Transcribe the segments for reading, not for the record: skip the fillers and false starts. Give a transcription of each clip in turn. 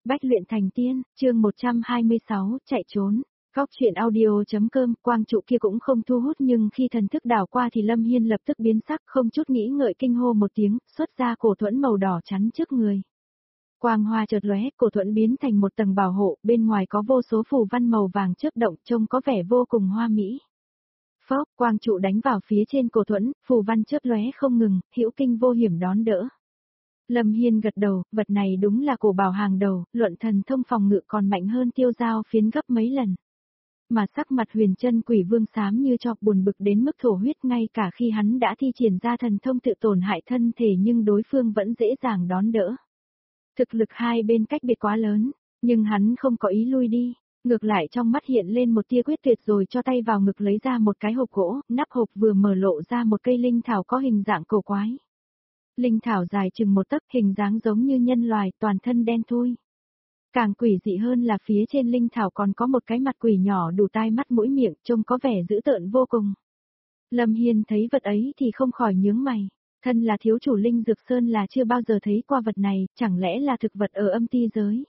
Bách luyện thành tiên, chương 126, chạy trốn. Góc truyện audio.com, quang trụ kia cũng không thu hút nhưng khi thần thức đảo qua thì Lâm Hiên lập tức biến sắc, không chút nghĩ ngợi kinh hô một tiếng, xuất ra cổ thuẫn màu đỏ chắn trước người. Quang hoa chợt lóe, cổ thuẫn biến thành một tầng bảo hộ, bên ngoài có vô số phù văn màu vàng chớp động, trông có vẻ vô cùng hoa mỹ. Phốc, quang trụ đánh vào phía trên cổ thuẫn, phù văn chớp lóe không ngừng, hữu kinh vô hiểm đón đỡ. Lâm Hiên gật đầu, vật này đúng là cổ bảo hàng đầu, luận thần thông phòng ngự còn mạnh hơn tiêu giao phiến gấp mấy lần. Mà sắc mặt Huyền Chân Quỷ Vương xám như cho, buồn bực đến mức thổ huyết, ngay cả khi hắn đã thi triển ra thần thông tự tổn hại thân thể nhưng đối phương vẫn dễ dàng đón đỡ. Thực lực hai bên cách biệt quá lớn, nhưng hắn không có ý lui đi, ngược lại trong mắt hiện lên một tia quyết tuyệt rồi cho tay vào ngực lấy ra một cái hộp gỗ, nắp hộp vừa mở lộ ra một cây linh thảo có hình dạng cổ quái. Linh thảo dài chừng một tấc, hình dáng giống như nhân loài, toàn thân đen thui. Càng quỷ dị hơn là phía trên linh thảo còn có một cái mặt quỷ nhỏ đủ tai mắt mũi miệng, trông có vẻ dữ tợn vô cùng. Lâm Hiên thấy vật ấy thì không khỏi nhướng mày, thân là thiếu chủ Linh Dược Sơn là chưa bao giờ thấy qua vật này, chẳng lẽ là thực vật ở âm ti giới.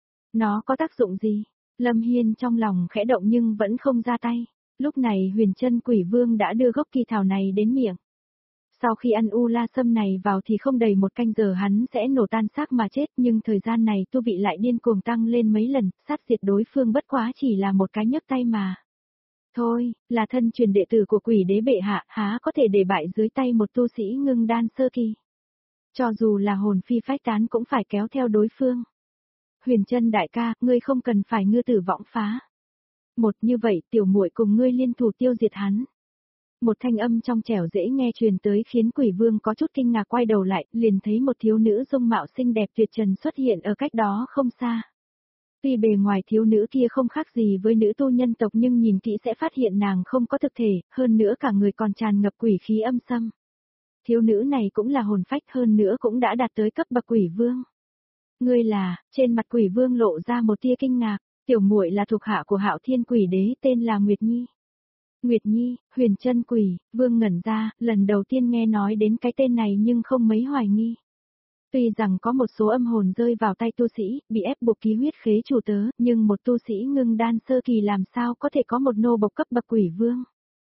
Nó có tác dụng gì? Lâm Hiên trong lòng khẽ động nhưng vẫn không ra tay. Lúc này Huyền Chân Quỷ Vương đã đưa gốc kỳ thảo này đến miệng. Sau khi ăn u la sâm này vào thì không đầy một canh giờ hắn sẽ nổ tan xác mà chết, nhưng thời gian này tu vị lại điên cuồng tăng lên mấy lần, sát diệt đối phương bất quá chỉ là một cái nhấc tay mà. Thôi, là thân truyền đệ tử của Quỷ Đế bệ hạ, há có thể để bại dưới tay một tu sĩ ngưng đan sơ kỳ. Cho dù là hồn phi phách tán cũng phải kéo theo đối phương. Huyền Chân đại ca, ngươi không cần phải ngư tử võng phá. Một như vậy, tiểu muội cùng ngươi liên thủ tiêu diệt hắn. Một thanh âm trong trẻo dễ nghe truyền tới khiến Quỷ Vương có chút kinh ngạc, quay đầu lại, liền thấy một thiếu nữ dung mạo xinh đẹp tuyệt trần xuất hiện ở cách đó không xa. Tuy bề ngoài thiếu nữ kia không khác gì với nữ tu nhân tộc nhưng nhìn kỹ sẽ phát hiện nàng không có thực thể, hơn nữa cả người còn tràn ngập quỷ khí âm xâm. Thiếu nữ này cũng là hồn phách, hơn nữa cũng đã đạt tới cấp bậc Quỷ Vương. Ngươi là, trên mặt Quỷ Vương lộ ra một tia kinh ngạc, tiểu muội là thuộc hạ của Hạo Thiên Quỷ Đế, tên là Nguyệt Nhi. Nguyệt Nhi, Huyền Chân Quỷ Vương ngẩn ra, lần đầu tiên nghe nói đến cái tên này nhưng không mấy hoài nghi. Tuy rằng có một số âm hồn rơi vào tay tu sĩ, bị ép buộc ký huyết khế chủ tớ, nhưng một tu sĩ ngưng đan sơ kỳ làm sao có thể có một nô bộc cấp bậc Quỷ Vương.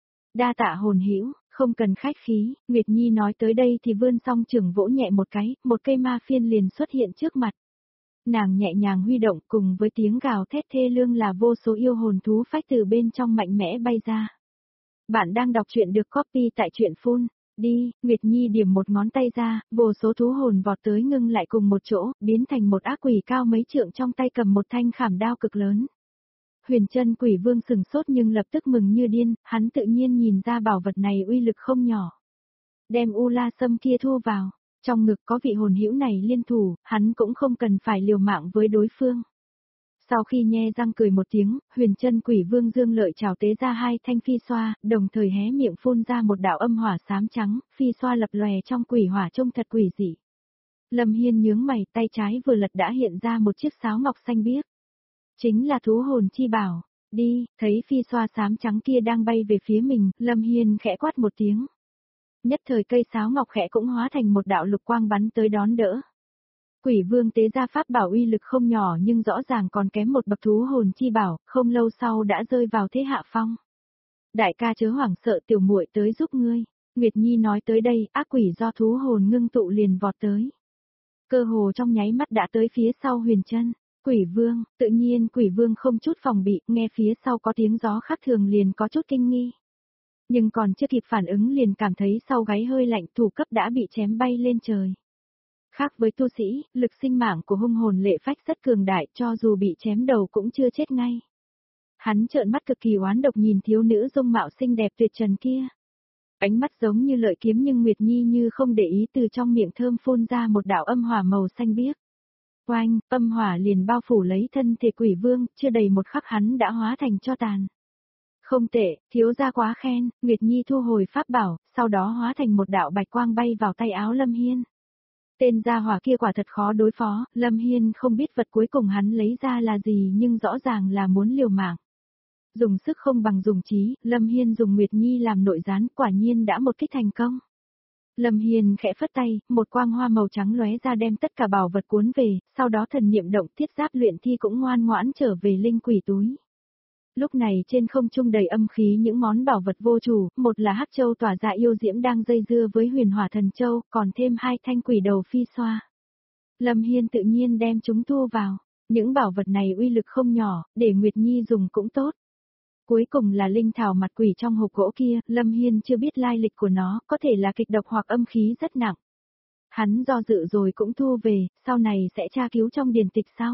Đa tạ hồn hữu, không cần khách khí, Nguyệt Nhi nói tới đây thì vươn song trưởng vỗ nhẹ một cái, một cây ma phiên liền xuất hiện trước mặt. Nàng nhẹ nhàng huy động, cùng với tiếng gào thét thê lương là vô số yêu hồn thú phách từ bên trong mạnh mẽ bay ra. Bạn đang đọc truyện được copy tại truyện phun. Đi, Nguyệt Nhi điểm một ngón tay ra, vô số thú hồn vọt tới ngưng lại cùng một chỗ, biến thành một ác quỷ cao mấy trượng trong tay cầm một thanh khảm đao cực lớn. Huyền Chân Quỷ Vương sừng sốt nhưng lập tức mừng như điên, hắn tự nhiên nhìn ra bảo vật này uy lực không nhỏ. Đem u la sâm kia thu vào, trong ngực có vị hồn hữu này liên thủ, hắn cũng không cần phải liều mạng với đối phương. Sau khi nhe răng cười một tiếng, Huyền Chân Quỷ Vương dương lợi chảo tế ra hai thanh phi xoa, đồng thời hé miệng phun ra một đạo âm hỏa xám trắng, phi xoa lập lòe trong quỷ hỏa trông thật quỷ dị. Lâm Hiên nhướng mày, tay trái vừa lật đã hiện ra một chiếc sáo ngọc xanh biếc. Chính là thú hồn chi bảo. Đi, thấy phi xoa xám trắng kia đang bay về phía mình, Lâm Hiên khẽ quát một tiếng. Nhất thời cây sáo ngọc khẽ cũng hóa thành một đạo lục quang bắn tới đón đỡ. Quỷ Vương tế ra pháp bảo uy lực không nhỏ nhưng rõ ràng còn kém một bậc thú hồn chi bảo, không lâu sau đã rơi vào thế hạ phong. Đại ca chớ hoảng sợ, tiểu muội tới giúp ngươi. Nguyệt Nhi nói tới đây, ác quỷ do thú hồn ngưng tụ liền vọt tới. Cơ hồ trong nháy mắt đã tới phía sau Huyền Chân Quỷ Vương, tự nhiên Quỷ Vương không chút phòng bị, nghe phía sau có tiếng gió khác thường liền có chút kinh nghi. Nhưng còn chưa kịp phản ứng liền cảm thấy sau gáy hơi lạnh, thủ cấp đã bị chém bay lên trời. Khác với tu sĩ, lực sinh mạng của hung hồn lệ phách rất cường đại, cho dù bị chém đầu cũng chưa chết ngay. Hắn trợn mắt cực kỳ oán độc nhìn thiếu nữ dung mạo xinh đẹp tuyệt trần kia. Ánh mắt giống như lợi kiếm nhưng Nguyệt Nhi như không để ý, từ trong miệng thơm phun ra một đạo âm hỏa màu xanh biếc. Oanh, âm hỏa liền bao phủ lấy thân thể Quỷ Vương, chưa đầy một khắc hắn đã hóa thành tro tàn. Không tệ, thiếu gia quá khen, Nguyệt Nhi thu hồi pháp bảo, sau đó hóa thành một đạo bạch quang bay vào tay áo Lâm Hiên. Tên gia hỏa kia quả thật khó đối phó, Lâm Hiên không biết vật cuối cùng hắn lấy ra là gì nhưng rõ ràng là muốn liều mạng. Dùng sức không bằng dùng trí, Lâm Hiên dùng Nguyệt Nhi làm nội gián, quả nhiên đã một kích thành công. Lâm Hiên khẽ phất tay, một quang hoa màu trắng lóe ra đem tất cả bảo vật cuốn về, sau đó thần niệm động thiết giáp luyện thi cũng ngoan ngoãn trở về linh quỷ túi. Lúc này trên không trung đầy âm khí những món bảo vật vô chủ, một là hắc châu tỏa ra yêu diễm đang dây dưa với huyền hỏa thần châu, còn thêm 2 thanh quỷ đầu phi xoa. Lâm Hiên tự nhiên đem chúng thu vào, những bảo vật này uy lực không nhỏ, để Nguyệt Nhi dùng cũng tốt. Cuối cùng là linh thảo mặt quỷ trong hộp gỗ kia, Lâm Hiên chưa biết lai lịch của nó, có thể là kịch độc hoặc âm khí rất nặng. Hắn do dự rồi cũng thu về, sau này sẽ tra cứu trong điển tịch sau.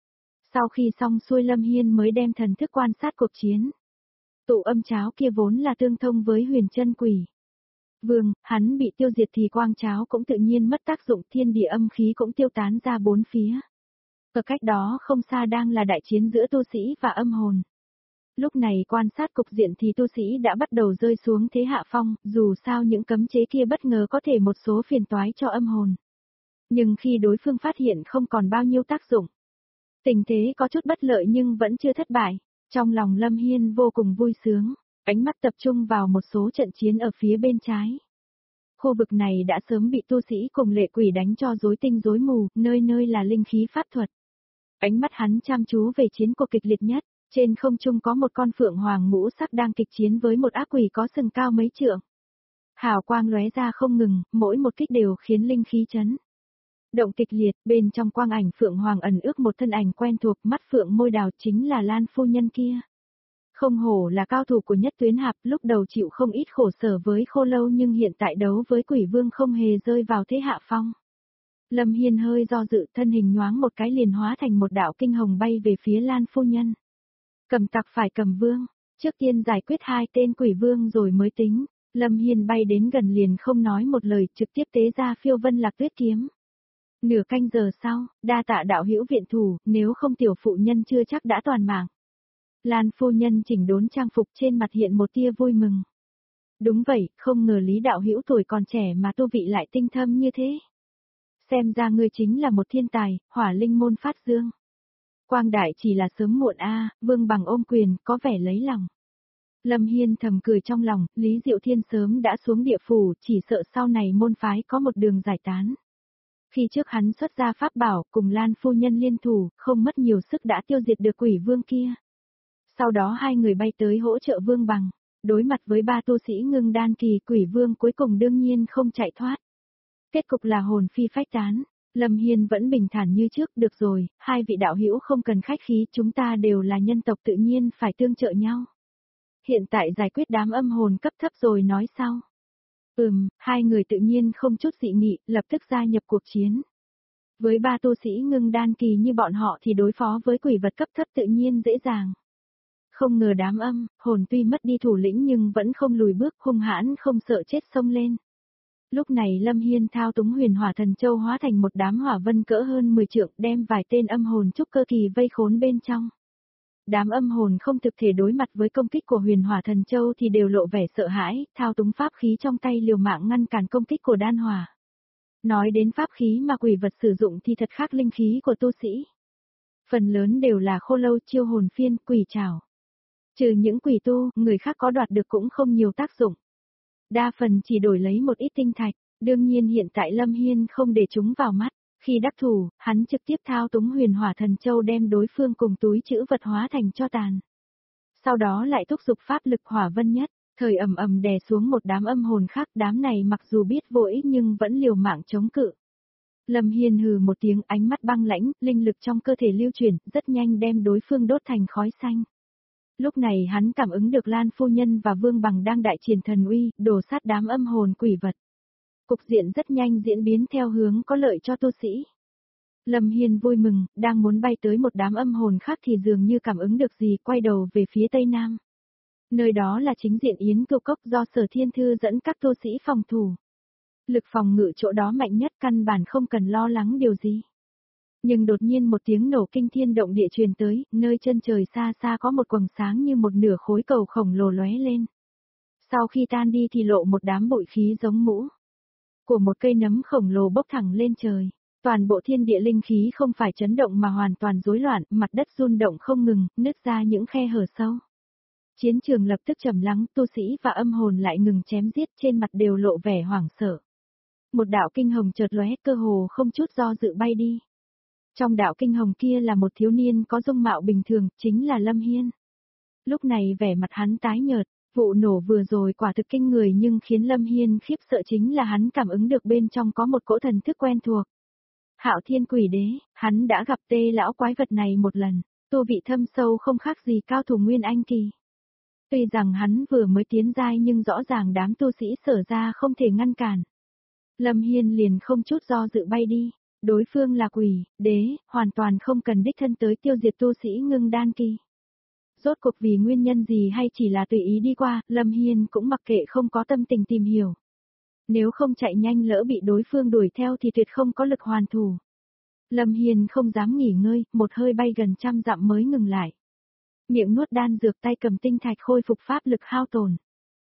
Sau khi xong xuôi Lâm Hiên mới đem thần thức quan sát cuộc chiến. Tụ âm cháo kia vốn là tương thông với huyền chân quỷ. Vương, hắn bị tiêu diệt thì quang cháo cũng tự nhiên mất tác dụng, thiên địa âm khí cũng tiêu tán ra bốn phía. Ở cách đó không xa đang là đại chiến giữa tu sĩ và âm hồn. Lúc này quan sát cục diện thì tu sĩ đã bắt đầu rơi xuống thế hạ phong, dù sao những cấm chế kia bất ngờ có thể một số phiền toái cho âm hồn. Nhưng khi đối phương phát hiện không còn bao nhiêu tác dụng, tình thế có chút bất lợi nhưng vẫn chưa thất bại. Trong lòng Lâm Hiên vô cùng vui sướng, ánh mắt tập trung vào một số trận chiến ở phía bên trái. Khu vực này đã sớm bị tu sĩ cùng lệ quỷ đánh cho rối tinh rối mù, nơi nơi là linh khí pháp thuật. Ánh mắt hắn chăm chú về chiến cuộc kịch liệt nhất, trên không trung có một con phượng hoàng ngũ sắc đang kịch chiến với một ác quỷ có sừng cao mấy trượng. Hào quang lóe ra không ngừng, mỗi một kích đều khiến linh khí chấn động kịch liệt, bên trong quang ảnh phượng hoàng ẩn ước một thân ảnh quen thuộc, mắt phượng môi đào chính là Lan phu nhân kia. Không hổ là cao thủ của Nhất Tuyến Hạp, lúc đầu chịu không ít khổ sở với Khô Lâu nhưng hiện tại đấu với Quỷ Vương không hề rơi vào thế hạ phong. Lâm Hiên hơi do dự, thân hình nhoáng một cái liền hóa thành một đạo kinh hồng bay về phía Lan phu nhân. Cầm tặc phải cầm vương, trước tiên giải quyết 2 tên Quỷ Vương rồi mới tính. Lâm Hiên bay đến gần liền không nói một lời, trực tiếp tế ra Phiêu Vân Lạc Tuyết kiếm. Nửa canh giờ sau, đa tạ đạo hữu viện thủ, nếu không tiểu phụ nhân chưa chắc đã toàn mạng. Lan phu nhân chỉnh đốn trang phục, trên mặt hiện một tia vui mừng. Đúng vậy, không ngờ Lý đạo hữu tuổi còn trẻ mà tu vị lại tinh thâm như thế. Xem ra ngươi chính là một thiên tài, hỏa linh môn phát dương. Quang đại chỉ là sớm muộn Vương Bằng ôm quyền, có vẻ lấy lòng. Lâm Hiên thầm cười trong lòng, Lý Diệu Thiên sớm đã xuống địa phủ, chỉ sợ sau này môn phái có một đường giải tán. Khi trước hắn xuất ra pháp bảo, cùng Lan phu nhân liên thủ, không mất nhiều sức đã tiêu diệt được Quỷ Vương kia. Sau đó 2 người bay tới hỗ trợ Vương Bằng, đối mặt với 3 tu sĩ ngưng đan kỳ, Quỷ Vương cuối cùng đương nhiên không chạy thoát. Kết cục là hồn phi phách tán. Lâm Hiên vẫn bình thản như trước, được rồi, 2 vị đạo hữu không cần khách khí, chúng ta đều là nhân tộc tự nhiên phải tương trợ nhau. Hiện tại giải quyết đám âm hồn cấp thấp rồi nói sau. 2 người tự nhiên không chút dị nghị, lập tức gia nhập cuộc chiến. Với 3 tu sĩ ngưng đan kỳ như bọn họ thì đối phó với quỷ vật cấp thấp tự nhiên dễ dàng. Không ngờ đám âm hồn tuy mất đi thủ lĩnh nhưng vẫn không lùi bước, hung hãn không sợ chết xông lên. Lúc này Lâm Hiên thao túng huyền hỏa thần châu hóa thành một đám hỏa vân cỡ hơn 10 trượng, đem vài tên âm hồn trúc cơ kỳ vây khốn bên trong. Đám âm hồn không thực thể đối mặt với công kích của huyền hỏa thần châu thì đều lộ vẻ sợ hãi, thao túng pháp khí trong tay liều mạng ngăn cản công kích của đan hỏa. Nói đến pháp khí mà quỷ vật sử dụng thì thật khác linh khí của tu sĩ. Phần lớn đều là khô lâu, chiêu hồn phiên, quỷ trảo. Trừ những quỷ tu, người khác có đoạt được cũng không nhiều tác dụng. Đa phần chỉ đổi lấy một ít tinh thạch, đương nhiên hiện tại Lâm Hiên không để chúng vào mắt. Khi đắc thủ, hắn trực tiếp thao túng huyền hỏa thần châu đem đối phương cùng túi trữ vật hóa thành tro tàn. Sau đó lại thúc giục pháp lực hỏa vân nhất, thời ầm ầm đè xuống một đám âm hồn khác, đám này mặc dù biết vô ích nhưng vẫn liều mạng chống cự. Lâm Hiên hừ một tiếng, ánh mắt băng lãnh, linh lực trong cơ thể lưu chuyển, rất nhanh đem đối phương đốt thành khói xanh. Lúc này hắn cảm ứng được Lan phu nhân và Vương Bằng đang đại triển thần uy, đổ sát đám âm hồn quỷ vật. Cục diện rất nhanh diễn biến theo hướng có lợi cho tu sĩ. Lâm Hiên vui mừng, đang muốn bay tới một đám âm hồn khác thì dường như cảm ứng được gì, quay đầu về phía tây nam. Nơi đó là chính diện Yến Cựu Cốc do Sở Thiên Thư dẫn các tu sĩ phòng thủ. Lực phòng ngự chỗ đó mạnh nhất, căn bản không cần lo lắng điều gì. Nhưng đột nhiên một tiếng nổ kinh thiên động địa truyền tới, nơi chân trời xa xa có một quầng sáng như một nửa khối cầu khổng lồ lóe lên. Sau khi tan đi thì lộ một đám bụi khí giống mũ của một cây nấm khổng lồ bốc thẳng lên trời. Toàn bộ thiên địa linh khí không phải chấn động mà hoàn toàn rối loạn, mặt đất rung động không ngừng, nứt ra những khe hở sâu. Chiến trường lập tức trầm lắng, tu sĩ và âm hồn lại ngừng chém giết, trên mặt đều lộ vẻ hoảng sợ. Một đạo kinh hồng chợt lóe, cơ hồ không chút do dự bay đi. Trong đạo kinh hồng kia là một thiếu niên có dung mạo bình thường, chính là Lâm Hiên. Lúc này vẻ mặt hắn tái nhợt, vụ nổ vừa rồi quả thực kinh người nhưng khiến Lâm Hiên khiếp sợ chính là hắn cảm ứng được bên trong có một cỗ thần thức quen thuộc. Hạo Thiên Quỷ Đế, hắn đã gặp tê lão quái vật này một lần, tu vị thâm sâu không khác gì cao thủ Nguyên Anh kỳ. Tuy rằng hắn vừa mới tiến giai nhưng rõ ràng đám tu sĩ Sở ra không thể ngăn cản. Lâm Hiên liền không chút do dự bay đi, đối phương là quỷ, đế, hoàn toàn không cần đích thân tới tiêu diệt tu sĩ ngưng đan kỳ. Rốt cuộc vì nguyên nhân gì hay chỉ là tùy ý đi qua, Lâm Hiên cũng mặc kệ không có tâm tình tìm hiểu. Nếu không chạy nhanh lỡ bị đối phương đuổi theo thì tuyệt không có lực hoàn thủ. Lâm Hiên không dám nghỉ ngơi, một hơi bay gần 100 dặm mới ngừng lại. Miệng nuốt đan dược, tay cầm tinh thạch khôi phục pháp lực hao tổn.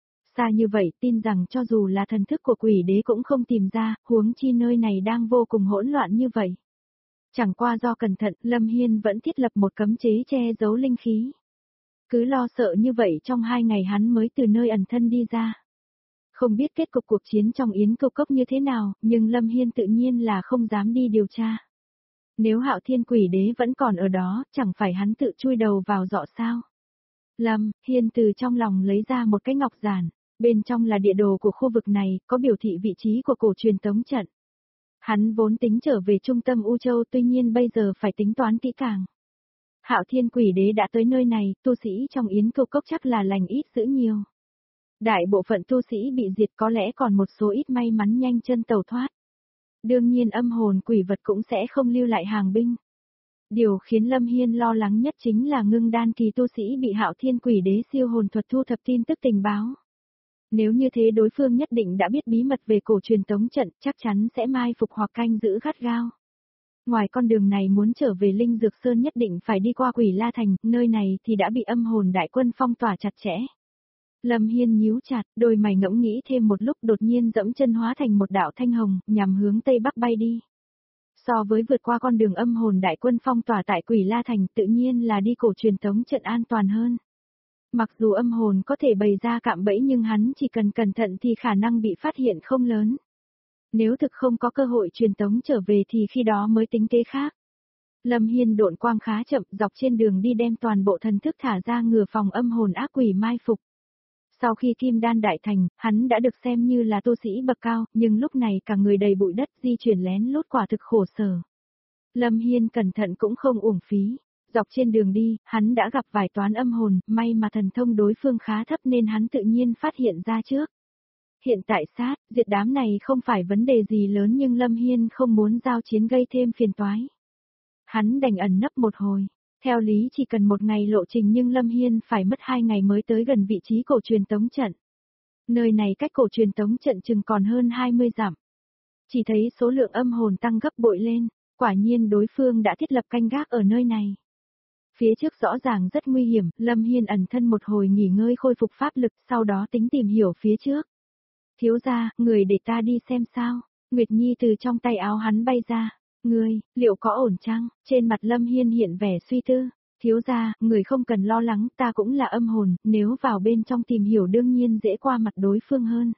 Xa như vậy tin rằng cho dù là thần thức của quỷ đế cũng không tìm ra, huống chi nơi này đang vô cùng hỗn loạn như vậy. Chẳng qua do cẩn thận, Lâm Hiên vẫn thiết lập một cấm chế che giấu linh khí. Cứ lo sợ như vậy trong 2 ngày hắn mới từ nơi ẩn thân đi ra. Không biết kết cục cuộc chiến trong Yến Câu Cốc như thế nào, nhưng Lâm Hiên tự nhiên là không dám đi điều tra. Nếu Hạo Thiên Quỷ Đế vẫn còn ở đó, chẳng phải hắn tự chui đầu vào giọ sao? Lâm Hiên từ trong lòng lấy ra một cái ngọc giản, bên trong là địa đồ của khu vực này, có biểu thị vị trí của cổ truyền tống trận. Hắn vốn tính trở về trung tâm U Châu, tuy nhiên bây giờ phải tính toán kỹ càng. Hạo Thiên Quỷ Đế đã tới nơi này, tu sĩ trong Yến Câu Cốc chắc là lành ít dữ nhiều. Đại bộ phận tu sĩ bị diệt, có lẽ còn một số ít may mắn nhanh chân tẩu thoát. Đương nhiên âm hồn quỷ vật cũng sẽ không lưu lại hàng binh. Điều khiến Lâm Hiên lo lắng nhất chính là ngưng đan kỳ tu sĩ bị Hạo Thiên Quỷ Đế siêu hồn thuật thu thập tin tức tình báo. Nếu như thế đối phương nhất định đã biết bí mật về cổ truyền tống trận, chắc chắn sẽ mai phục hoặc canh giữ gắt gao. Ngoài con đường này muốn trở về Linh Dược Sơn nhất định phải đi qua Quỷ La Thành, nơi này thì đã bị âm hồn đại quân phong tỏa chặt chẽ. Lâm Hiên nhíu chặt, đôi mày ngẫm nghĩ thêm một lúc, đột nhiên dẫm chân hóa thành một đạo thanh hồng, nhằm hướng Tây Bắc bay đi. So với vượt qua con đường âm hồn đại quân phong tỏa tại Quỷ La Thành, tự nhiên là đi cổ truyền tống trận an toàn hơn. Mặc dù âm hồn có thể bày ra cạm bẫy nhưng hắn chỉ cần cẩn thận thì khả năng bị phát hiện không lớn. Nếu thực không có cơ hội truyền tống trở về thì khi đó mới tính kế khác. Lâm Hiên độn quang khá chậm, dọc trên đường đi đem toàn bộ thần thức thả ra ngừa phòng âm hồn ác quỷ mai phục. Sau khi Kim Đan đại thành, hắn đã được xem như là tu sĩ bậc cao, nhưng lúc này cả người đầy bụi đất, di chuyển lén lút quả thực khổ sở. Lâm Hiên cẩn thận cũng không uổng phí. Dọc trên đường đi, hắn đã gặp vài toán âm hồn, may mà thần thông đối phương khá thấp nên hắn tự nhiên phát hiện ra trước. Hiện tại diệt đám này không phải vấn đề gì lớn nhưng Lâm Hiên không muốn giao chiến gây thêm phiền toái. Hắn đành ẩn nấp một hồi. Theo lý chỉ cần 1 ngày lộ trình nhưng Lâm Hiên phải mất 2 ngày mới tới gần vị trí cổ truyền tống trận. Nơi này cách cổ truyền tống trận chừng còn hơn 20 dặm. Chỉ thấy số lượng âm hồn tăng gấp bội lên, quả nhiên đối phương đã thiết lập canh gác ở nơi này. Phía trước rõ ràng rất nguy hiểm, Lâm Hiên ẩn thân một hồi nghỉ ngơi khôi phục pháp lực, sau đó tính tìm hiểu phía trước. Thiếu gia, người để ta đi xem sao. Nguyệt Nhi từ trong tay áo hắn bay ra. Ngươi, liệu có ổn chăng? Trên mặt Lâm Hiên hiện vẻ suy tư. Thiếu gia, người không cần lo lắng, ta cũng là âm hồn, nếu vào bên trong tìm hiểu đương nhiên dễ qua mặt đối phương hơn.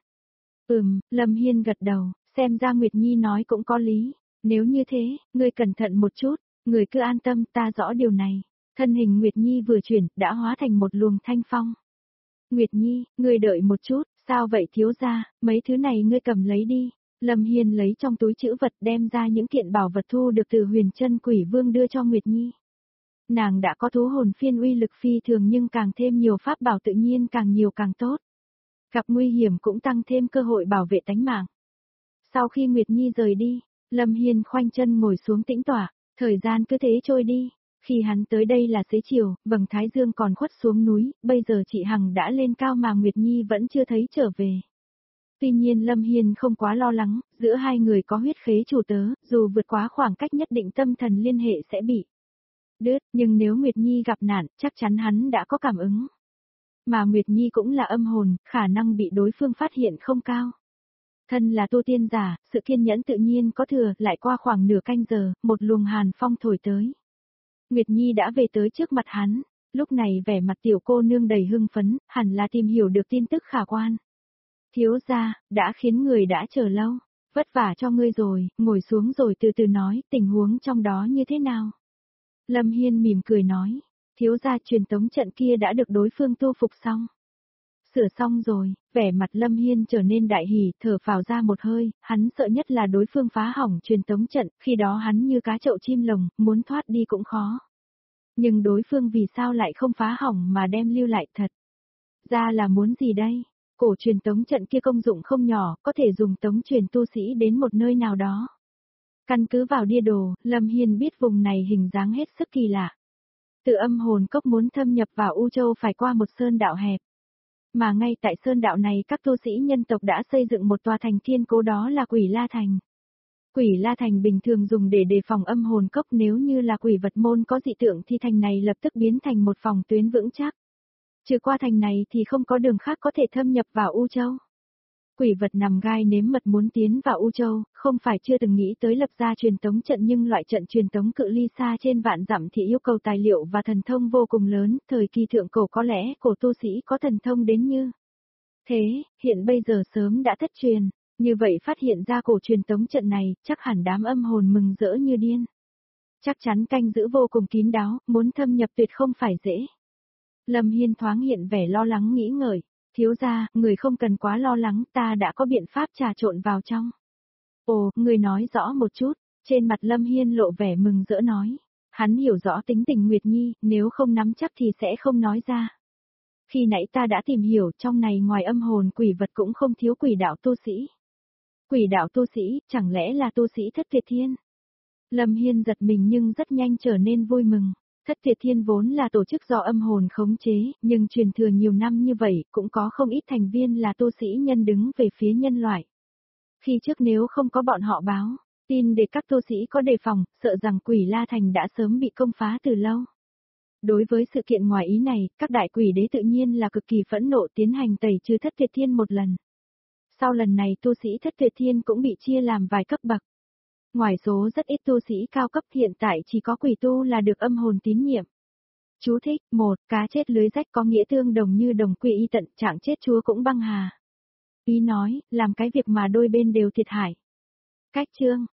Lâm Hiên gật đầu, xem ra Nguyệt Nhi nói cũng có lý. Nếu như thế, ngươi cẩn thận một chút, người cứ an tâm, ta rõ điều này. Thân hình Nguyệt Nhi vừa chuyển, đã hóa thành một luồng thanh phong. Nguyệt Nhi, ngươi đợi một chút, sao vậy thiếu gia, mấy thứ này ngươi cầm lấy đi. Lâm Hiên lấy trong túi trữ vật đem ra những kiện bảo vật thu được từ Huyền Chân Quỷ Vương đưa cho Nguyệt Nhi. Nàng đã có thú hồn phiên uy lực phi thường nhưng càng thêm nhiều pháp bảo tự nhiên càng nhiều càng tốt. Gặp nguy hiểm cũng tăng thêm cơ hội bảo vệ tánh mạng. Sau khi Nguyệt Nhi rời đi, Lâm Hiên khoanh chân ngồi xuống tĩnh tọa, thời gian cứ thế trôi đi. Khi hắn tới đây là xế chiều, vầng thái dương còn khuất xuống núi, bây giờ chị Hằng đã lên cao mà Nguyệt Nhi vẫn chưa thấy trở về. Tuy nhiên Lâm Hiên không quá lo lắng, giữa hai người có huyết khế chủ tớ, dù vượt quá khoảng cách nhất định tâm thần liên hệ sẽ bị đứt, nhưng nếu Nguyệt Nhi gặp nạn, chắc chắn hắn đã có cảm ứng. Mà Nguyệt Nhi cũng là âm hồn, khả năng bị đối phương phát hiện không cao. Thân là tu tiên giả, sự kiên nhẫn tự nhiên có thừa, lại qua khoảng nửa canh giờ, một luồng hàn phong thổi tới. Nguyệt Nhi đã về tới trước mặt hắn, lúc này vẻ mặt tiểu cô nương đầy hưng phấn, hẳn là tìm hiểu được tin tức khả quan. Thiếu gia, đã khiến người đã chờ lâu. Vất vả cho ngươi rồi, ngồi xuống rồi từ từ nói tình huống trong đó như thế nào. Lâm Hiên mỉm cười nói, thiếu gia truyền tống trận kia đã được đối phương tu phục xong. Sửa xong rồi, vẻ mặt Lâm Hiên trở nên đại hỉ, thở phào ra một hơi, hắn sợ nhất là đối phương phá hỏng truyền tống trận, khi đó hắn như cá chậu chim lồng, muốn thoát đi cũng khó. Nhưng đối phương vì sao lại không phá hỏng mà đem lưu lại thật? Ra là muốn gì đây? Cổ truyền tống trận kia công dụng không nhỏ, có thể dùng tống truyền tu sĩ đến một nơi nào đó. Căn cứ vào địa đồ, Lâm Hiên biết vùng này hình dáng hết sức kỳ lạ. Từ âm hồn cốc muốn thâm nhập vào U Châu phải qua một sơn đạo hẹp. Mà ngay tại sơn đạo này các tu sĩ nhân tộc đã xây dựng một tòa thành thiên cố, đó là Quỷ La Thành. Quỷ La Thành bình thường dùng để đề phòng âm hồn cốc, nếu như là quỷ vật môn có dị tượng thì thành này lập tức biến thành một phòng tuyến vững chắc. Trừ qua thành này thì không có đường khác có thể thâm nhập vào U Châu. Quỷ vật nằm gai nếm mật muốn tiến vào U Châu, không phải chưa từng nghĩ tới lập ra truyền tống trận, nhưng loại trận truyền tống cự ly xa trên vạn dặm thì yêu cầu tài liệu và thần thông vô cùng lớn, thời kỳ thượng cổ có lẽ cổ tu sĩ có thần thông đến như thế, hiện bây giờ sớm đã thất truyền, như vậy phát hiện ra cổ truyền tống trận này, chắc hẳn đám âm hồn mừng rỡ như điên. Chắc chắn canh giữ vô cùng kín đáo, muốn thâm nhập tuyệt không phải dễ. Lâm Hiên thoáng hiện vẻ lo lắng nghĩ ngợi. Thiếu gia, người không cần quá lo lắng, ta đã có biện pháp trà trộn vào trong. Ồ, người nói rõ một chút, trên mặt Lâm Hiên lộ vẻ mừng rỡ nói. Hắn hiểu rõ tính tình Nguyệt Nhi, nếu không nắm chắc thì sẽ không nói ra. Khi nãy ta đã tìm hiểu, trong này ngoài âm hồn quỷ vật cũng không thiếu quỷ đạo tu sĩ. Quỷ đạo tu sĩ, chẳng lẽ là tu sĩ Thất Tuyệt Thiên? Lâm Hiên giật mình nhưng rất nhanh trở nên vui mừng. Thất Tuyệt Thiên vốn là tổ chức do âm hồn khống chế, nhưng truyền thừa nhiều năm như vậy, cũng có không ít thành viên là tu sĩ nhân đứng về phía nhân loại. Khi trước nếu không có bọn họ báo tin để các tu sĩ có đề phòng, sợ rằng Quỷ La Thành đã sớm bị công phá từ lâu. Đối với sự kiện ngoài ý này, các đại quỷ đế tự nhiên là cực kỳ phẫn nộ, tiến hành tẩy trừ Thất Tuyệt Thiên một lần. Sau lần này tu sĩ Thất Tuyệt Thiên cũng bị chia làm vài cấp bậc. Ngoài số rất ít tu sĩ cao cấp, hiện tại chỉ có quỷ tu là được âm hồn tín nhiệm. Chú thích, 1, cá chết lưới rách có nghĩa tương đồng như đồng quy y tận, trạng chết chúa cũng băng hà. Ý nói, làm cái việc mà đôi bên đều thiệt hại. Cách chương